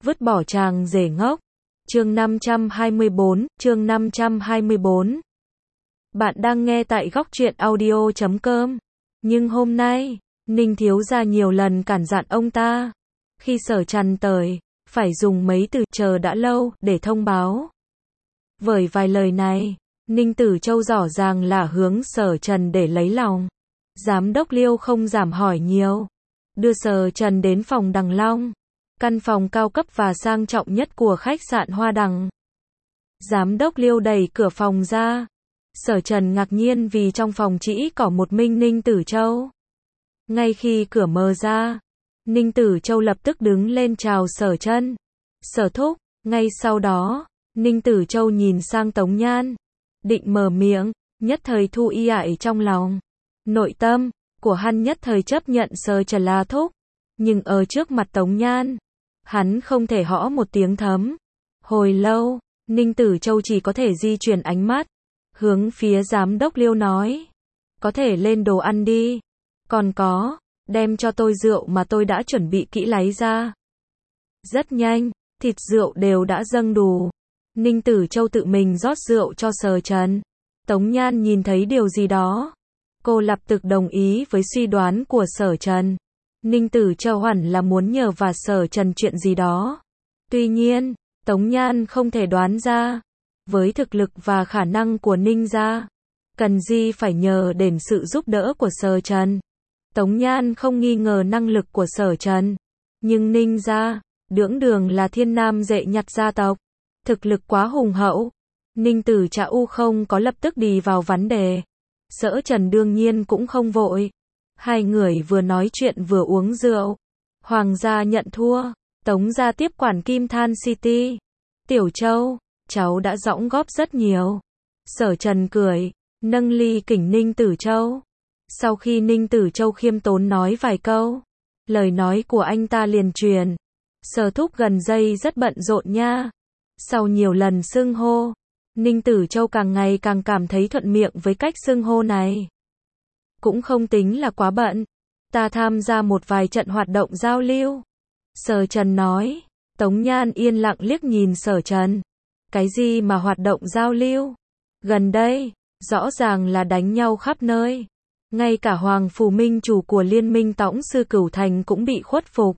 vứt bỏ chàng rể ngốc. Chương 524. Bạn đang nghe tại góc truyện audio.com. Nhưng hôm nay, Ninh thiếu gia nhiều lần cản dặn ông ta. Khi Sở Trần tới, phải dùng mấy từ chờ đã lâu để thông báo. Với vài lời này, Ninh Tử Châu rõ ràng là hướng Sở Trần để lấy lòng. Giám đốc Liêu không giảm hỏi nhiều, đưa Sở Trần đến phòng Đằng Long, căn phòng cao cấp và sang trọng nhất của khách sạn Hoa Đằng. Giám đốc Liêu đẩy cửa phòng ra. Sở Trần ngạc nhiên vì trong phòng chỉ có một mình Ninh Tử Châu. Ngay khi cửa mở ra, Ninh Tử Châu lập tức đứng lên chào Sở Trần. Sở thúc. Ngay sau đó, Ninh Tử Châu nhìn sang Tống Nhan, định mở miệng, nhất thời thu y ải trong lòng. Nội tâm của hắn nhất thời chấp nhận Sở Trần là thúc, nhưng ở trước mặt Tống Nhan, hắn không thể hõ một tiếng thấm. Hồi lâu, Ninh Tử Châu chỉ có thể di chuyển ánh mắt, hướng phía giám đốc Liêu nói, có thể lên đồ ăn đi. Còn có, đem cho tôi rượu mà tôi đã chuẩn bị kỹ lấy ra. Rất nhanh, thịt rượu đều đã dâng đủ. Ninh Tử Châu tự mình rót rượu cho Sở Trần. Tống Nhan nhìn thấy điều gì đó. Cô lập tức đồng ý với suy đoán của Sở Trần. Ninh Tử Châu hẳn là muốn nhờ và Sở Trần chuyện gì đó. Tuy nhiên, Tống Nhan không thể đoán ra. Với thực lực và khả năng của Ninh gia, cần gì phải nhờ đến sự giúp đỡ của Sở Trần. Tống Nhan không nghi ngờ năng lực của Sở Trần. Nhưng Ninh gia, đưỡng đường là thiên nam dệ nhặt gia tộc. Thực lực quá hùng hậu. Ninh Tử Châu không có lập tức đi vào vấn đề. Sở Trần đương nhiên cũng không vội. Hai người vừa nói chuyện vừa uống rượu. Hoàng gia nhận thua. Tống gia tiếp quản Kim Than City. Tiểu Châu, cháu đã dõng góp rất nhiều. Sở Trần cười, nâng ly kỉnh Ninh Tử Châu. Sau khi Ninh Tử Châu khiêm tốn nói vài câu, lời nói của anh ta liền truyền. Sở thúc gần đây rất bận rộn nha. Sau nhiều lần xưng hô, Ninh Tử Châu càng ngày càng cảm thấy thuận miệng với cách xưng hô này. Cũng không tính là quá bận. Ta tham gia một vài trận hoạt động giao lưu. Sở Trần nói. Tống Nhan yên lặng liếc nhìn Sở Trần. Cái gì mà hoạt động giao lưu? Gần đây, rõ ràng là đánh nhau khắp nơi. Ngay cả Hoàng Phủ Minh chủ của Liên minh Tổng sư Cửu Thành cũng bị khuất phục.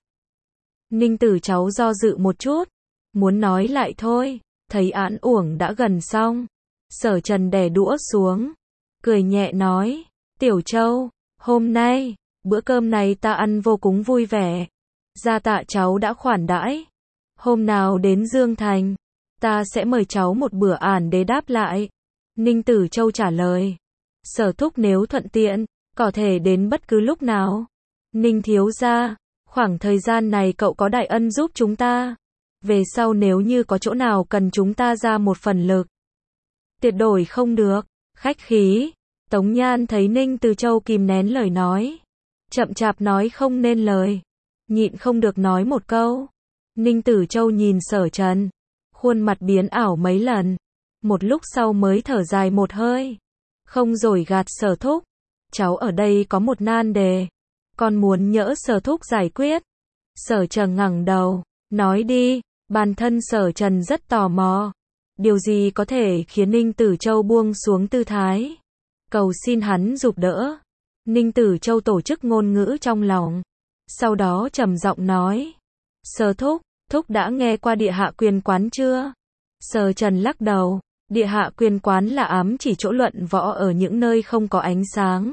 Ninh Tử Châu do dự một chút. Muốn nói lại thôi, thấy án uổng đã gần xong. Sở Trần đè đũa xuống. Cười nhẹ nói, Tiểu Châu, hôm nay, bữa cơm này ta ăn vô cùng vui vẻ. Gia tạ cháu đã khoản đãi. Hôm nào đến Dương Thành, ta sẽ mời cháu một bữa ản để đáp lại. Ninh Tử Châu trả lời. Sở thúc nếu thuận tiện, có thể đến bất cứ lúc nào. Ninh thiếu gia, khoảng thời gian này cậu có đại ân giúp chúng ta. Về sau nếu như có chỗ nào cần chúng ta ra một phần lực, tuyệt đối không được khách khí. Tống Nhan thấy Ninh Tử Châu kìm nén lời nói, chậm chạp nói không nên lời, nhịn không được nói một câu. Ninh Tử Châu nhìn Sở Trần, khuôn mặt biến ảo mấy lần, một lúc sau mới thở dài một hơi. Không rồi gạt Sở thúc, cháu ở đây có một nan đề, con muốn nhỡ Sở thúc giải quyết. Sở Trần ngẩng đầu, nói đi. Bản thân Sở Trần rất tò mò. Điều gì có thể khiến Ninh Tử Châu buông xuống tư thái, cầu xin hắn giúp đỡ. Ninh Tử Châu tổ chức ngôn ngữ trong lòng, sau đó trầm giọng nói. Sở thúc, thúc đã nghe qua địa hạ quyền quán chưa? Sở Trần lắc đầu. Địa hạ quyền quán là ám chỉ chỗ luận võ ở những nơi không có ánh sáng.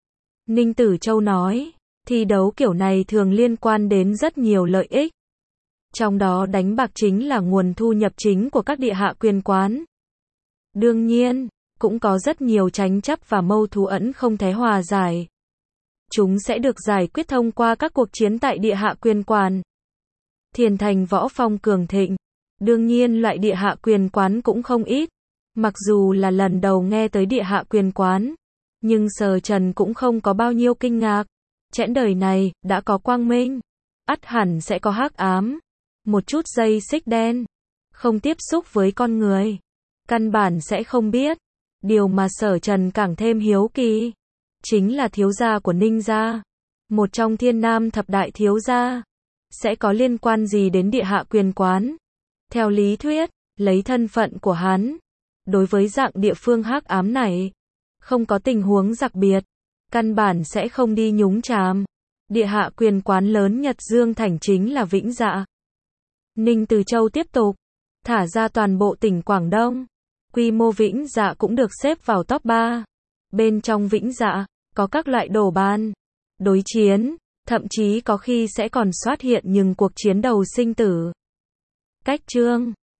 Ninh Tử Châu nói, thi đấu kiểu này thường liên quan đến rất nhiều lợi ích. Trong đó đánh bạc chính là nguồn thu nhập chính của các địa hạ quyền quán. Đương nhiên, cũng có rất nhiều tranh chấp và mâu thuẫn không thể hòa giải. Chúng sẽ được giải quyết thông qua các cuộc chiến tại địa hạ quyền quán. Thiền Thành võ phong cường thịnh. Đương nhiên loại địa hạ quyền quán cũng không ít. Mặc dù là lần đầu nghe tới địa hạ quyền quán, nhưng Sở Trần cũng không có bao nhiêu kinh ngạc. Chẽn đời này, đã có quang minh, ắt hẳn sẽ có hắc ám. Một chút dây xích đen, không tiếp xúc với con người, căn bản sẽ không biết. Điều mà Sở Trần càng thêm hiếu kỳ, chính là thiếu gia của Ninh gia, một trong thiên nam thập đại thiếu gia. sẽ có liên quan gì đến địa hạ quyền quán? Theo lý thuyết, lấy thân phận của hắn, đối với dạng địa phương hắc ám này, không có tình huống đặc biệt, căn bản sẽ không đi nhúng chàm. Địa hạ quyền quán lớn Nhật Dương Thành chính là Vĩnh Dạ. Ninh Từ Châu tiếp tục, thả ra toàn bộ tỉnh Quảng Đông. Quy mô Vĩnh Dạ cũng được xếp vào top 3. Bên trong Vĩnh Dạ, có các loại đồ ban, đối chiến, thậm chí có khi sẽ còn xuất hiện những cuộc chiến đầu sinh tử. Cách chương